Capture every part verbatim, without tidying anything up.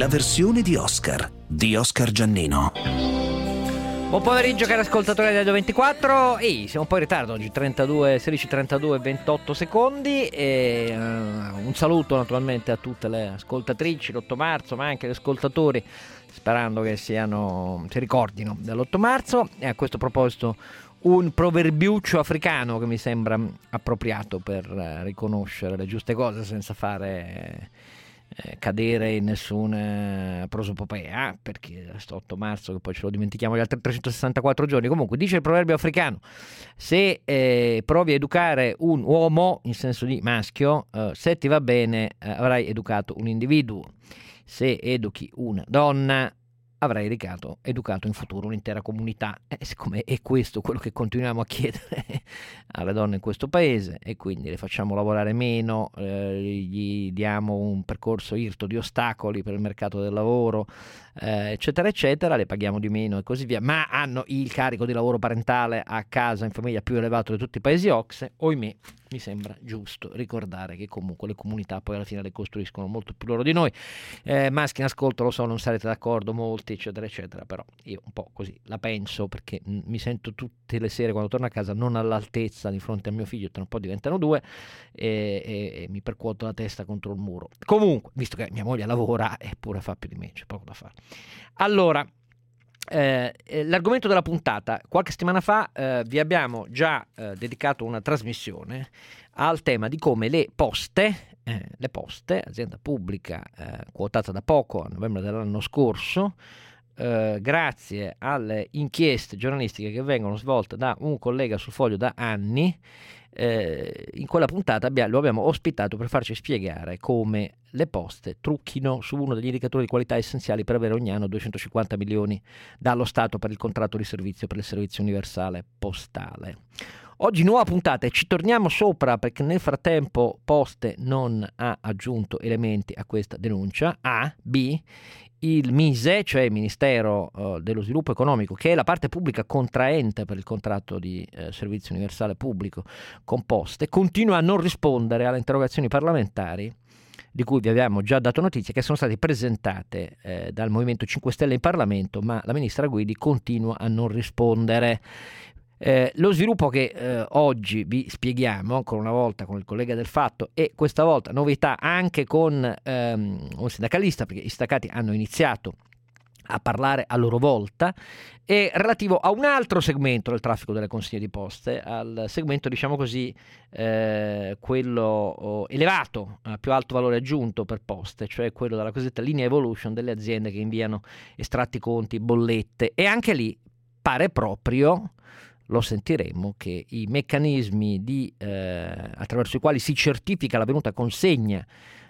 la versione di Oscar di Oscar Giannino. Buon pomeriggio cari ascoltatori di Radio ventiquattro. Ehi, siamo un po' in ritardo oggi, trentadue, sedici, trentadue, ventotto secondi e uh, un saluto naturalmente a tutte le ascoltatrici l'otto marzo, ma anche gli ascoltatori, sperando che siano, si ricordino dell'otto marzo. E a questo proposito un proverbiuccio africano che mi sembra appropriato per uh, riconoscere le giuste cose senza fare eh, cadere in nessuna prosopopea, perché sto otto marzo che poi ce lo dimentichiamo gli altri trecentosessantaquattro giorni. Comunque dice il proverbio africano: se eh, provi a educare un uomo in senso di maschio, eh, se ti va bene eh, avrai educato un individuo, se educhi una donna avrai educato, educato in futuro un'intera comunità. E siccome è questo quello che continuiamo a chiedere alle donne in questo paese, e quindi le facciamo lavorare meno, eh, gli diamo un percorso irto di ostacoli per il mercato del lavoro, eh, eccetera eccetera, le paghiamo di meno e così via, ma hanno il carico di lavoro parentale a casa in famiglia più elevato di tutti i paesi O C S E, oimè. Mi sembra giusto ricordare che comunque le comunità poi alla fine le costruiscono molto più loro di noi. Eh, maschi in ascolto, lo so, non sarete d'accordo molti, eccetera eccetera, però io un po' così la penso, perché mh, mi sento tutte le sere quando torno a casa non all'altezza di fronte a mio figlio, tra un po' diventano due e, e, e mi percuoto la testa contro il muro. Comunque, visto che mia moglie lavora eppure fa più di me, c'è poco da fare. Allora, Eh, l'argomento della puntata: qualche settimana fa eh, vi abbiamo già eh, dedicato una trasmissione al tema di come le poste, eh, le poste, azienda pubblica eh, quotata da poco a novembre dell'anno scorso, eh, grazie alle inchieste giornalistiche che vengono svolte da un collega sul Foglio da anni, eh, in quella puntata abbia, lo abbiamo ospitato per farci spiegare come le poste trucchino su uno degli indicatori di qualità essenziali per avere ogni anno duecentocinquanta milioni dallo Stato per il contratto di servizio per il servizio universale postale. Oggi nuova puntata e ci torniamo sopra, perché nel frattempo Poste non ha aggiunto elementi a questa denuncia. A. B. Il MISE, cioè il Ministero uh, dello Sviluppo Economico, che è la parte pubblica contraente per il contratto di eh, servizio universale pubblico con Poste, continua a non rispondere alle interrogazioni parlamentari di cui vi abbiamo già dato notizia, che sono state presentate eh, dal Movimento cinque Stelle in Parlamento, ma la ministra Guidi continua a non rispondere. Eh, lo sviluppo che eh, oggi vi spieghiamo ancora una volta con il collega del Fatto, e questa volta novità anche con ehm, un sindacalista, perché i sindacati hanno iniziato a parlare a loro volta, è relativo a un altro segmento del traffico delle consegne di poste, al segmento, diciamo così, eh, quello oh, elevato, a più alto valore aggiunto per Poste, cioè quello della cosiddetta linea evolution delle aziende che inviano estratti conti, bollette. E anche lì pare proprio, lo sentiremo, che i meccanismi di, eh, attraverso i quali si certifica la venuta consegna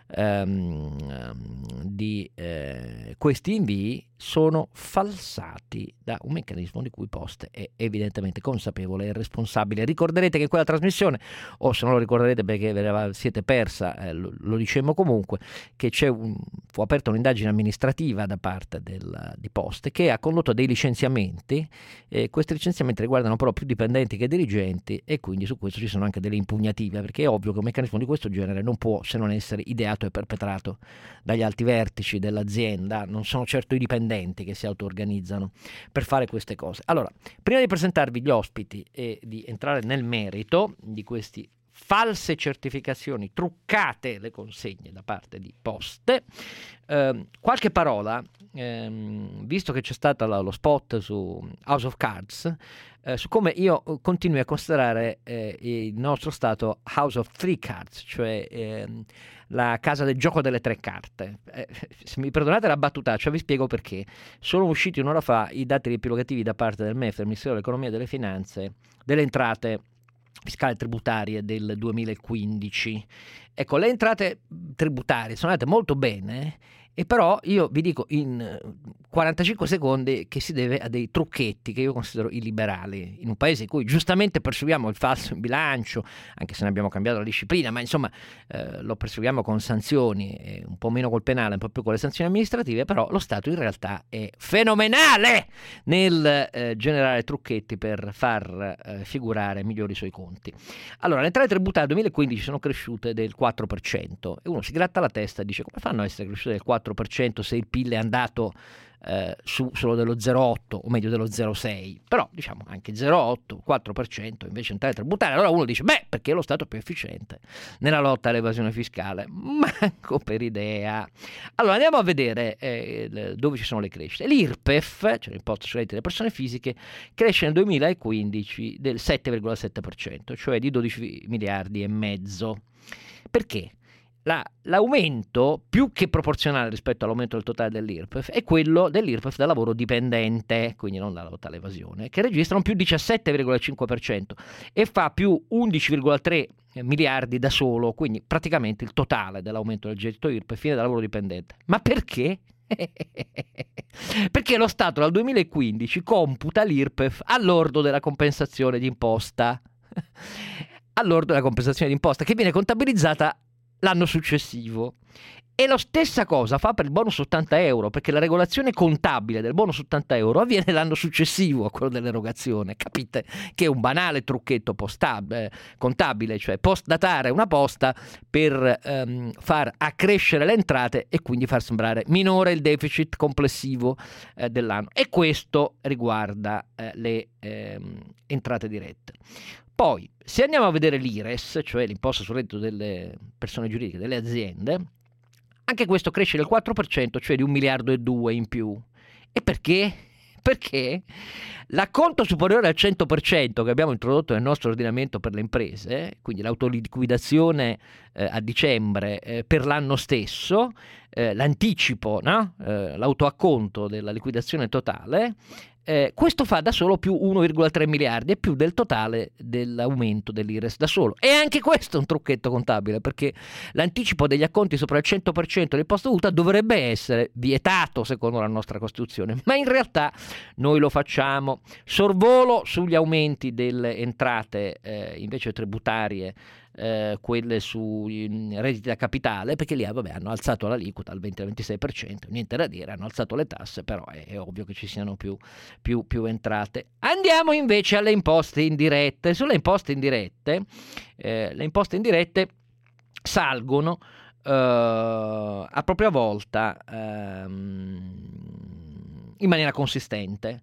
ehm, di eh, questi invii sono falsati da un meccanismo di cui Poste è evidentemente consapevole e responsabile. Ricorderete che in quella trasmissione, o se non lo ricorderete perché ve la siete persa, eh, lo, lo dicemmo comunque, che c'è un, fu aperta un'indagine amministrativa da parte del, di Poste, che ha condotto dei licenziamenti. Eh, questi licenziamenti riguardano però più dipendenti che dirigenti, e quindi su questo ci sono anche delle impugnative, perché è ovvio che un meccanismo di questo genere non può se non essere ideato e perpetrato dagli alti vertici dell'azienda. Non sono certo i dipendenti che si auto-organizzano per fare queste cose. Allora, prima di presentarvi gli ospiti e di entrare nel merito di questi false certificazioni, truccate le consegne da parte di Poste, eh, qualche parola, ehm, visto che c'è stato lo spot su House of Cards, eh, su come io continui a considerare eh, il nostro stato House of Three Cards, cioè ehm, la casa del gioco delle tre carte. Eh, se mi perdonate la battutaccia, vi spiego perché. Sono usciti un'ora fa i dati riepilogativi da parte del M E F, del Ministero dell'Economia e delle Finanze, delle entrate fiscali e tributarie del duemilaquindici. Ecco, le entrate tributarie sono andate molto bene, e però io vi dico in quarantacinque secondi che si deve a dei trucchetti che io considero illiberali, in un paese in cui giustamente perseguiamo il falso in bilancio, anche se ne abbiamo cambiato la disciplina, ma insomma eh, lo perseguiamo con sanzioni, eh, un po' meno col penale, un po' più con le sanzioni amministrative. Però lo Stato in realtà è fenomenale nel eh, generare trucchetti per far eh, figurare migliori i suoi conti. Allora, le entrate tributarie duemilaquindici sono cresciute del quattro per cento, e uno si gratta la testa e dice: come fanno a essere cresciute del quattro quattro per cento se il P I L è andato eh, su solo dello zero virgola otto o meglio dello zero virgola sei, però diciamo anche zero virgola otto, quattro per cento invece entrate tributarie. Allora uno dice beh, perché lo Stato è più efficiente nella lotta all'evasione fiscale? Manco per idea. Allora andiamo a vedere eh, dove ci sono le crescite. L'I R P E F, cioè l'imposta sui redditi delle persone fisiche, cresce nel duemilaquindici del sette virgola sette per cento, cioè di dodici miliardi e mezzo. Perché? La, l'aumento più che proporzionale rispetto all'aumento del totale dell'I R P E F è quello dell'I R P E F da lavoro dipendente, quindi non dalla lotta all'evasione, che registra un più diciassette virgola cinque per cento e fa più undici virgola tre miliardi da solo, quindi praticamente il totale dell'aumento del gettito I R P E F fine da lavoro dipendente. Ma perché? Perché lo Stato dal duemilaquindici computa l'I R P E F all'ordo della compensazione d'imposta, all'ordo della compensazione d'imposta che viene contabilizzata l'anno successivo. E la stessa cosa fa per il bonus ottanta euro, perché la regolazione contabile del bonus ottanta euro avviene l'anno successivo a quello dell'erogazione. Capite che è un banale trucchetto postab- eh, contabile, cioè post-datare una posta per ehm, far accrescere le entrate e quindi far sembrare minore il deficit complessivo eh, dell'anno. E questo riguarda eh, le ehm, entrate dirette. Poi, se andiamo a vedere l'I R E S, cioè l'imposta sul reddito delle persone giuridiche, delle aziende, anche questo cresce del quattro per cento, cioè di un miliardo e due in più. E perché? Perché l'acconto superiore al cento per cento che abbiamo introdotto nel nostro ordinamento per le imprese, quindi l'autoliquidazione eh, a dicembre eh, per l'anno stesso, eh, l'anticipo, no? eh, l'autoacconto della liquidazione totale, Eh, questo fa da solo più uno virgola tre miliardi e più del totale dell'aumento dell'I R E S da solo. E anche questo è un trucchetto contabile, perché l'anticipo degli acconti sopra il cento per cento dell'imposta dovuta dovrebbe essere vietato secondo la nostra Costituzione, ma in realtà noi lo facciamo. Sorvolo sugli aumenti delle entrate eh, invece tributarie, Eh, quelle sui redditi da capitale, perché lì vabbè, hanno alzato l'aliquota al venti al ventisei per cento, niente da dire, hanno alzato le tasse, però è, è ovvio che ci siano più, più, più entrate. Andiamo invece alle imposte indirette. Sulle imposte indirette, eh, le imposte indirette salgono eh, a propria volta ehm, in maniera consistente.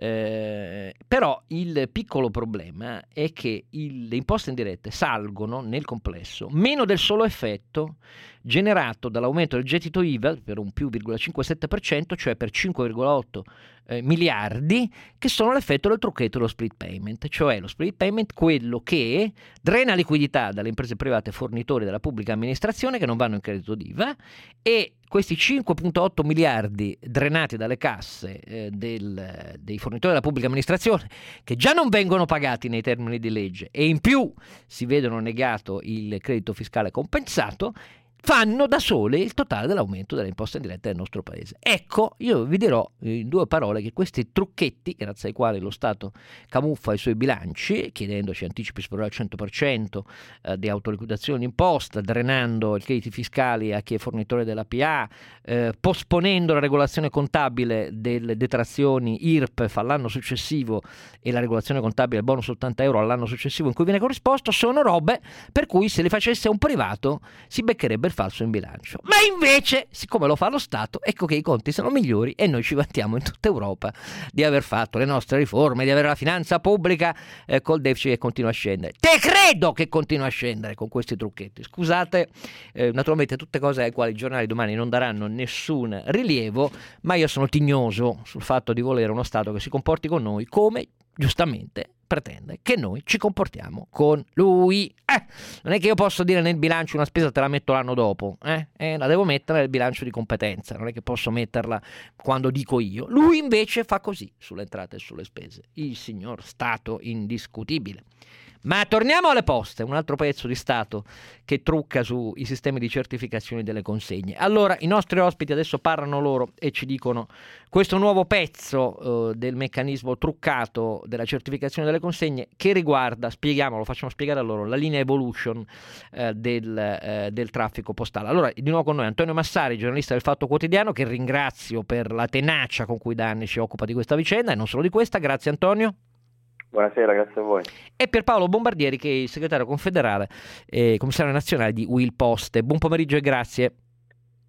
Eh, però il piccolo problema è che il, le imposte indirette salgono nel complesso meno del solo effetto generato dall'aumento del gettito I V A per un più zero virgola cinquantasette per cento, cioè per cinque virgola otto eh, miliardi, che sono l'effetto del trucchetto dello split payment, cioè lo split payment quello che drena liquidità dalle imprese private fornitori della pubblica amministrazione che non vanno in credito d'I V A, e questi cinque virgola otto miliardi drenati dalle casse eh, del, dei fornitori della pubblica amministrazione, che già non vengono pagati nei termini di legge e in più si vedono negato il credito fiscale compensato, fanno da sole il totale dell'aumento delle imposte indirette del nostro paese. Ecco, io vi dirò in due parole che questi trucchetti, grazie ai quali lo Stato camuffa i suoi bilanci, chiedendoci anticipi superiori al cento per cento eh, di autoliquidazione d'imposta, drenando i crediti fiscali a chi è fornitore della P A, eh, posponendo la regolazione contabile delle detrazioni I R P E F all'anno successivo e la regolazione contabile del bonus ottanta euro all'anno successivo in cui viene corrisposto, sono robe per cui se le facesse un privato si beccherebbe il falso in bilancio. Ma invece, siccome lo fa lo Stato, ecco che i conti sono migliori e noi ci vantiamo in tutta Europa di aver fatto le nostre riforme, di avere la finanza pubblica eh, col deficit che continua a scendere. Te credo che continua a scendere con questi trucchetti. Scusate, eh, naturalmente tutte cose ai quali i giornali domani non daranno nessun rilievo, ma io sono tignoso sul fatto di volere uno Stato che si comporti con noi come giustamente pretende che noi ci comportiamo con lui. Eh, non è che io posso dire nel bilancio una spesa te la metto l'anno dopo, eh? Eh, la devo mettere nel bilancio di competenza, non è che posso metterla quando dico io. Lui invece fa così sulle entrate e sulle spese, il signor Stato indiscutibile. Ma torniamo alle poste, un altro pezzo di Stato che trucca sui sistemi di certificazione delle consegne. Allora, i nostri ospiti adesso parlano loro e ci dicono questo nuovo pezzo eh, del meccanismo truccato della certificazione delle consegne che riguarda, spieghiamolo, facciamo spiegare a loro, la linea evolution eh, del, eh, del traffico postale. Allora, di nuovo con noi Antonio Massari, giornalista del Fatto Quotidiano, che ringrazio per la tenacia con cui da anni si occupa di questa vicenda e non solo di questa. Grazie Antonio. Buonasera, grazie a voi. E Pierpaolo Bombardieri, che è il segretario confederale e commissario nazionale di Will Poste. Buon pomeriggio e grazie.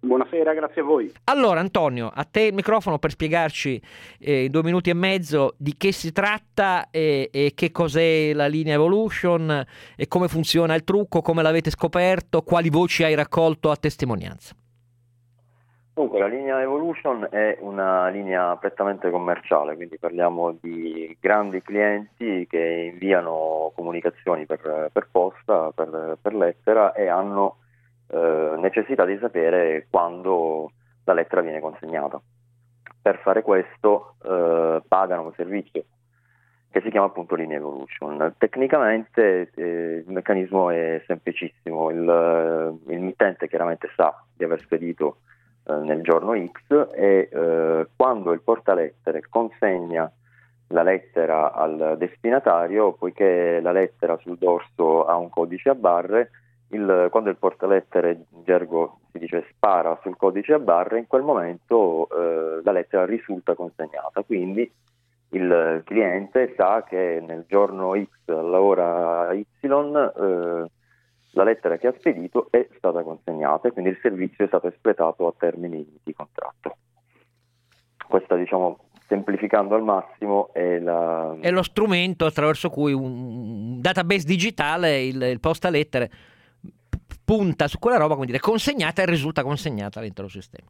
Buonasera, grazie a voi. Allora Antonio, a te il microfono per spiegarci eh, in due minuti e mezzo di che si tratta e, e che cos'è la linea Evolution e come funziona il trucco, come l'avete scoperto, quali voci hai raccolto a testimonianza. Dunque, la linea Evolution è una linea prettamente commerciale, quindi parliamo di grandi clienti che inviano comunicazioni per, per posta, per, per lettera e hanno eh, necessità di sapere quando la lettera viene consegnata. Per fare questo eh, pagano un servizio che si chiama appunto linea Evolution. Tecnicamente eh, il meccanismo è semplicissimo, il, il mittente chiaramente sa di aver spedito nel giorno X e eh, quando il portalettere consegna la lettera al destinatario, poiché la lettera sul dorso ha un codice a barre, il, quando il portalettere, in gergo si dice, spara sul codice a barre, in quel momento eh, la lettera risulta consegnata, quindi il cliente sa che nel giorno X all'ora Y eh, la lettera che ha spedito è stata consegnata e quindi il servizio è stato espletato a termini di contratto. Questa, diciamo, semplificando al massimo, è, la... è lo strumento attraverso cui un database digitale, il, il postalettere, punta su quella roba, come dire, consegnata e risulta consegnata all'intero sistema.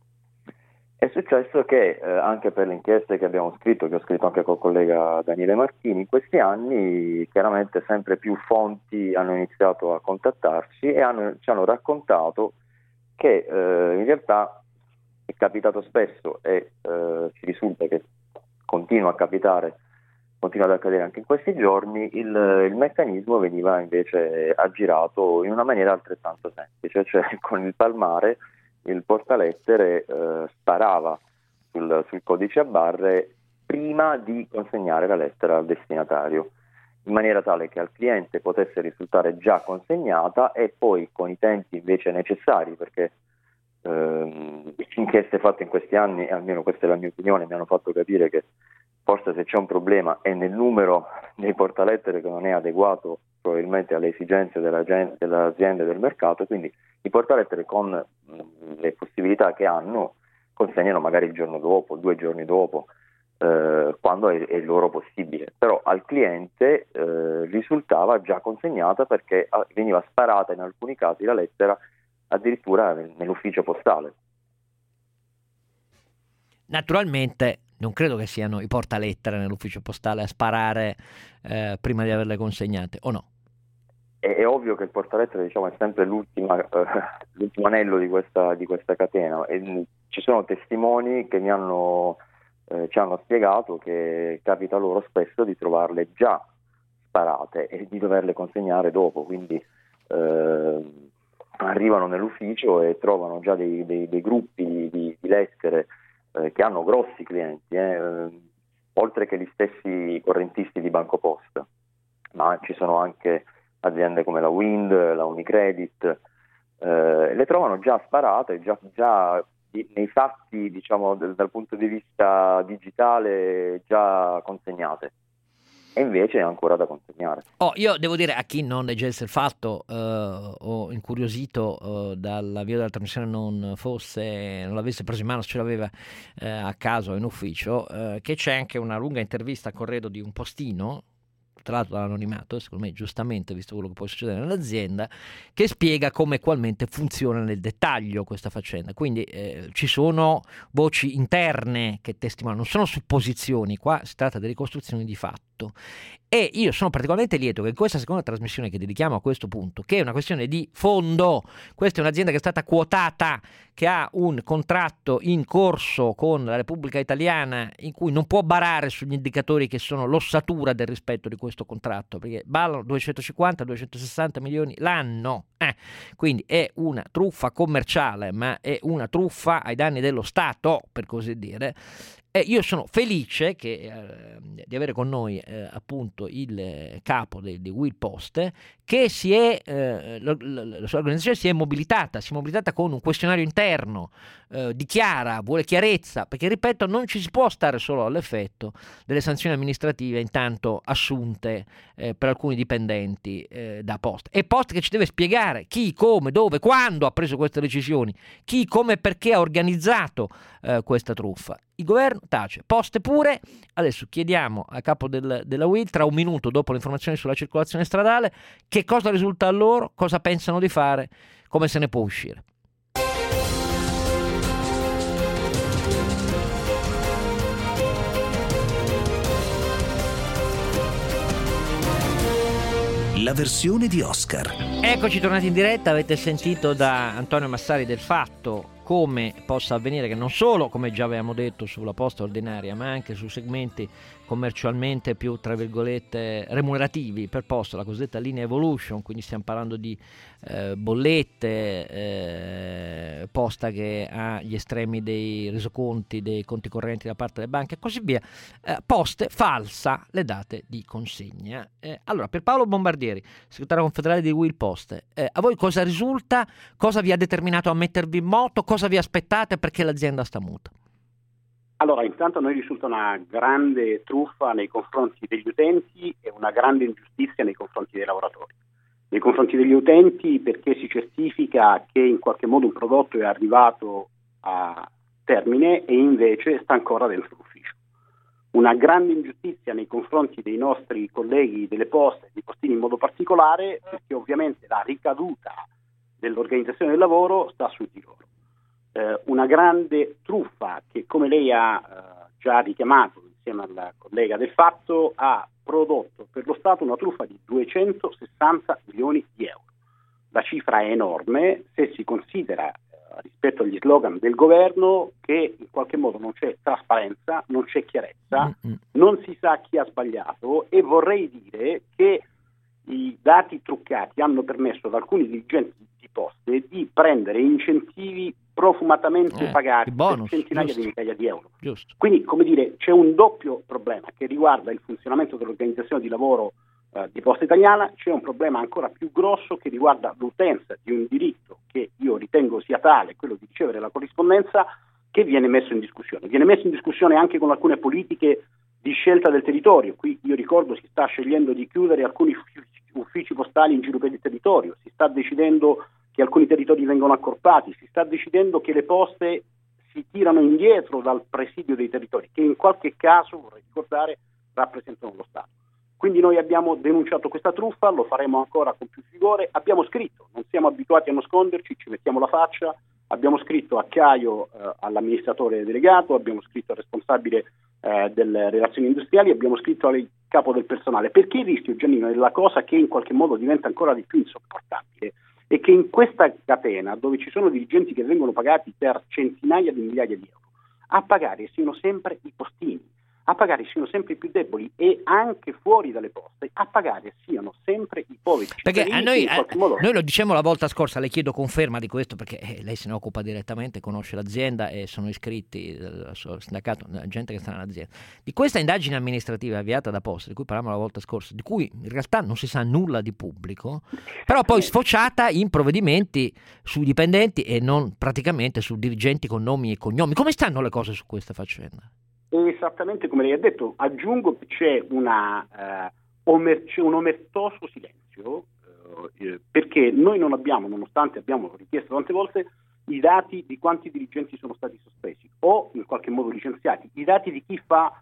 È successo che eh, anche per le inchieste che abbiamo scritto, che ho scritto anche col collega Daniele Martini, in questi anni chiaramente sempre più fonti hanno iniziato a contattarci e hanno, ci hanno raccontato che eh, in realtà è capitato spesso e eh, ci risulta che continua a capitare, continua ad accadere anche in questi giorni, il, il meccanismo veniva invece aggirato in una maniera altrettanto semplice, cioè con il palmare il portalettere eh, sparava sul, sul codice a barre prima di consegnare la lettera al destinatario, in maniera tale che al cliente potesse risultare già consegnata e poi con i tempi invece necessari, perché ehm, inchieste fatte in questi anni, almeno questa è la mia opinione, mi hanno fatto capire che forse se c'è un problema è nel numero dei portalettere che non è adeguato probabilmente alle esigenze dell'azienda e del mercato, quindi i portalettere con le possibilità che hanno consegnano magari il giorno dopo, due giorni dopo, eh, quando è, è loro possibile, però al cliente eh, risultava già consegnata perché veniva sparata in alcuni casi la lettera addirittura nell'ufficio postale. Naturalmente non credo che siano i portalettere nell'ufficio postale a sparare eh, prima di averle consegnate, o no? È, è ovvio che il portalettere, diciamo, è sempre l'ultima, eh, l'ultimo anello di questa, di questa catena e ci sono testimoni che mi hanno, eh, ci hanno spiegato che capita loro spesso di trovarle già sparate e di doverle consegnare dopo, quindi eh, arrivano nell'ufficio e trovano già dei, dei, dei gruppi di, di lettere eh, che hanno grossi clienti, eh, oltre che gli stessi correntisti di BancoPosta, ma ci sono anche aziende come la Wind, la Unicredit, eh, le trovano già sparate, già, già di, nei fatti, diciamo, del, dal punto di vista digitale già consegnate. E invece è ancora da consegnare. Oh, io devo dire a chi non leggesse il fatto eh, o incuriosito eh, dall'avvio della trasmissione non fosse, non l'avesse preso in mano, se ce l'aveva eh, a caso in ufficio, eh, che c'è anche una lunga intervista a corredo di un postino, tra l'altro dall'anonimato, secondo me giustamente, visto quello che può succedere nell'azienda, che spiega come e qualmente funziona nel dettaglio questa faccenda. Quindi eh, ci sono voci interne che testimoniano, non sono supposizioni, qua si tratta di ricostruzioni di fatto. E io sono particolarmente lieto che in questa seconda trasmissione che dedichiamo a questo punto, che è una questione di fondo, questa è un'azienda che è stata quotata, che ha un contratto in corso con la Repubblica Italiana in cui non può barare sugli indicatori che sono l'ossatura del rispetto di questo contratto, perché ballano duecentocinquanta duecentosessanta milioni l'anno, eh. Quindi è una truffa commerciale, ma è una truffa ai danni dello Stato, per così dire. E io sono felice che, eh, di avere con noi eh, appunto il capo di, di Will Post, che si è, eh, la, la, la sua organizzazione si è mobilitata, si è mobilitata con un questionario interno, eh, dichiara, vuole chiarezza, perché ripeto non ci si può stare solo all'effetto delle sanzioni amministrative intanto assunte eh, per alcuni dipendenti eh, da Post. È Post che ci deve spiegare chi, come, dove, quando ha preso queste decisioni, chi, come e perché ha organizzato eh, questa truffa. Il governo tace, Poste pure. Adesso chiediamo a capo del, della U I L, tra un minuto dopo le informazioni sulla circolazione stradale, che cosa risulta a loro, cosa pensano di fare, come se ne può uscire. La versione di Oscar. Eccoci tornati in diretta, avete sentito da Antonio Massari del Fatto come possa avvenire che non solo, come già avevamo detto, sulla posta ordinaria, ma anche su segmenti commercialmente più, tra virgolette, remunerativi per posta, la cosiddetta linea evolution, quindi stiamo parlando di eh, bollette, eh, posta che ha gli estremi dei resoconti, dei conti correnti da parte delle banche e così via, eh, Poste falsa le date di consegna. Eh, allora, per Paolo Bombardieri, segretario confederale di Will Post, eh, a voi cosa risulta? Cosa vi ha determinato a mettervi in moto? Cosa vi aspettate perché l'azienda sta muta? Allora, intanto a noi risulta una grande truffa nei confronti degli utenti e una grande ingiustizia nei confronti dei lavoratori. Nei confronti degli utenti perché si certifica che in qualche modo un prodotto è arrivato a termine e invece sta ancora dentro l'ufficio. Una grande ingiustizia nei confronti dei nostri colleghi delle poste e dei postini in modo particolare, perché ovviamente la ricaduta dell'organizzazione del lavoro sta su di loro. Eh, una grande truffa che, come lei ha eh, già richiamato insieme alla collega del Fatto, ha prodotto per lo Stato una truffa di duecentosessanta milioni di euro. La cifra è enorme se si considera eh, rispetto agli slogan del governo che in qualche modo non c'è trasparenza, non c'è chiarezza, mm-hmm. non si sa chi ha sbagliato e vorrei dire che i dati truccati hanno permesso ad alcuni dirigenti di Poste di prendere incentivi profumatamente eh, pagati bonus, per centinaia giusto, di migliaia di euro. Giusto. Quindi, come dire, c'è un doppio problema che riguarda il funzionamento dell'organizzazione di lavoro eh, di Posta Italiana, c'è un problema ancora più grosso che riguarda l'utenza di un diritto che io ritengo sia tale, quello di ricevere la corrispondenza, che viene messo in discussione. Viene messo in discussione anche con alcune politiche di scelta del territorio. Qui io ricordo si sta scegliendo di chiudere alcuni uffici postali in giro per il territorio, si sta decidendo che alcuni territori vengono accorpati, si sta decidendo che le poste si tirano indietro dal presidio dei territori, che in qualche caso, vorrei ricordare, rappresentano lo Stato. Quindi noi abbiamo denunciato questa truffa, lo faremo ancora con più vigore, abbiamo scritto, non siamo abituati a nasconderci, ci mettiamo la faccia, abbiamo scritto a Caio, eh, all'amministratore delegato, abbiamo scritto al responsabile eh, delle relazioni industriali, abbiamo scritto al capo del personale, perché il rischio, Giannino, è la cosa che in qualche modo diventa ancora di più insopportabile, e che in questa catena, dove ci sono dirigenti che vengono pagati per centinaia di migliaia di euro, a pagare siano sempre i postini, a pagare siano sempre i più deboli e anche fuori dalle poste, a pagare siano sempre i poveri cittadini. Perché a noi, in qualche modo... noi lo dicevamo la volta scorsa, le chiedo conferma di questo perché eh, lei se ne occupa direttamente, conosce l'azienda e sono iscritti al suo sindacato, gente che sta nell'azienda. Di questa indagine amministrativa avviata da Poste, di cui parlavamo la volta scorsa, di cui in realtà non si sa nulla di pubblico, però poi sfociata in provvedimenti sui dipendenti e non praticamente su dirigenti con nomi e cognomi. Come stanno le cose su questa faccenda? Esattamente come lei ha detto, aggiungo che c'è, una, eh, omer- c'è un omertoso silenzio, eh, perché noi non abbiamo, nonostante abbiamo richiesto tante volte, i dati di quanti dirigenti sono stati sospesi o in qualche modo licenziati, i dati di chi fa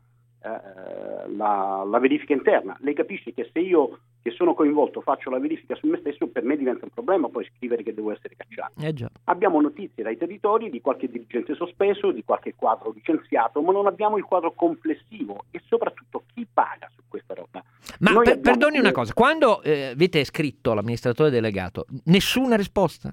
eh, la, la verifica interna. Lei capisce che se io che sono coinvolto faccio la verifica su me stesso, per me diventa un problema poi scrivere che devo essere cacciato. Eh già. Abbiamo notizie dai territori di qualche dirigente sospeso, di qualche quadro licenziato, ma non abbiamo il quadro complessivo e soprattutto chi paga su questa roba. Ma Noi per, abbiamo... perdoni una cosa, quando eh, avete scritto all'amministratore delegato, nessuna risposta?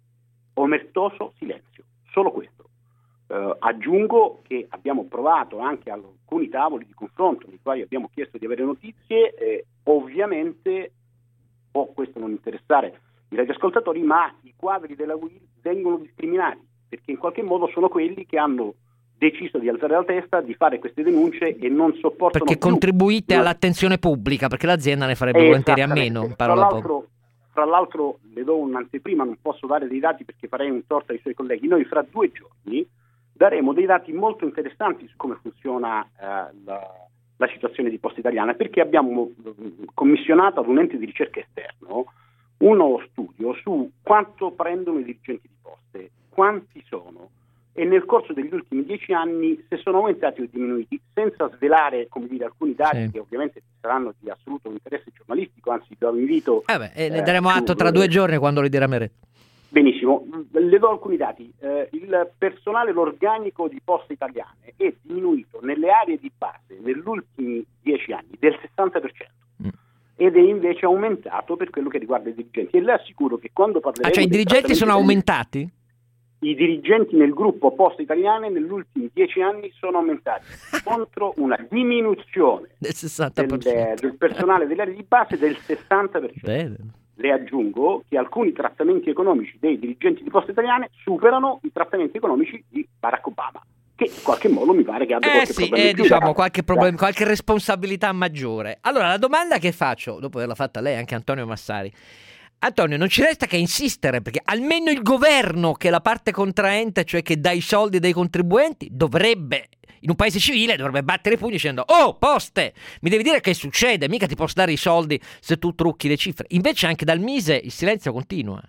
Omertoso silenzio, solo questo. Uh, aggiungo che abbiamo provato anche alcuni tavoli di confronto nei quali abbiamo chiesto di avere notizie, eh, ovviamente può questo non interessare i radioascoltatori, ma i quadri della U I L vengono discriminati perché in qualche modo sono quelli che hanno deciso di alzare la testa, di fare queste denunce e non sopportano perché più. contribuite No. all'attenzione pubblica, perché l'azienda ne farebbe volentieri a meno. Fra Parola l'altro, poco. fra l'altro le do un'anteprima, non posso dare dei dati perché farei un torto ai suoi colleghi. Noi fra due giorni daremo dei dati molto interessanti su come funziona eh, la, la situazione di Poste Italiane, perché abbiamo commissionato ad un ente di ricerca esterno uno studio su quanto prendono i dirigenti di Poste, quanti sono, e nel corso degli ultimi dieci anni se sono aumentati o diminuiti, senza svelare, come dire, alcuni dati Sì. che ovviamente saranno di assoluto interesse giornalistico, anzi do invito... Eh beh, eh, ne eh, daremo su- atto tra due giorni quando li diramerete. Benissimo, le do alcuni dati. Eh, il personale, l'organico di Poste Italiane è diminuito nelle aree di base negli ultimi dieci anni del sessanta per cento. Mm. Ed è invece aumentato per quello che riguarda i dirigenti. E le assicuro che quando parleremo... Ah, cioè i dei dirigenti sono trattamenti- aumentati? I dirigenti nel gruppo Poste Italiane negli ultimi dieci anni sono aumentati contro una diminuzione Del sessanta per del, cento. del personale delle aree di base del sessanta per cento. Bene. Le aggiungo che alcuni trattamenti economici dei dirigenti di Poste Italiane superano i trattamenti economici di Barack Obama, che in qualche modo mi pare che abbia Eh qualche sì, problema eh, in più diciamo da- qualche, problem- qualche responsabilità maggiore. Allora, la domanda che faccio, dopo averla fatta lei, anche Antonio Massari, Antonio, non ci resta che insistere, perché almeno il governo, che è la parte contraente, cioè che dà i soldi dei contribuenti, dovrebbe, in un paese civile, dovrebbe battere i pugni dicendo: oh, Poste, mi devi dire che succede, mica ti posso dare i soldi se tu trucchi le cifre. Invece anche dal Mise il silenzio continua.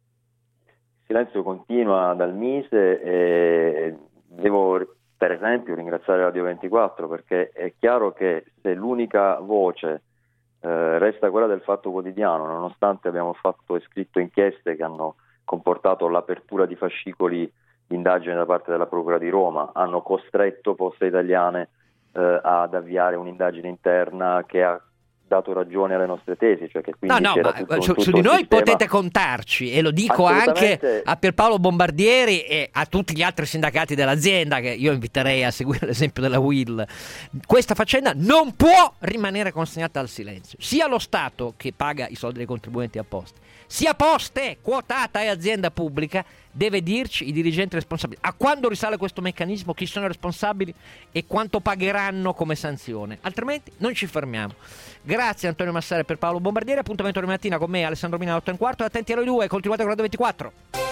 Il silenzio continua dal Mise e devo per esempio ringraziare Radio ventiquattro, perché è chiaro che se l'unica voce eh, resta quella del Fatto Quotidiano, nonostante abbiamo fatto e scritto inchieste che hanno comportato l'apertura di fascicoli di indagine da parte della Procura di Roma, hanno costretto Poste Italiane eh, ad avviare un'indagine interna che ha dato ragione alle nostre tesi, cioè che quindi No, no, c'era ma tutto, su, tutto su di un noi sistema. potete contarci, e lo dico anche Assolutamente. a Pierpaolo Bombardieri e a tutti gli altri sindacati dell'azienda, che io inviterei a seguire l'esempio della U I L. Questa faccenda non può rimanere consegnata al silenzio, sia lo Stato, che paga i soldi dei contribuenti a Poste, sia Poste, quotata e azienda pubblica, deve dirci i dirigenti responsabili a quando risale questo meccanismo, chi sono responsabili e quanto pagheranno come sanzione, altrimenti non ci fermiamo. Grazie Antonio Massari per Paolo Bombardieri, appuntamento domattina con me Alessandro Mina alle otto e un quarto, attenti a noi due, continuate con Radio ventiquattro.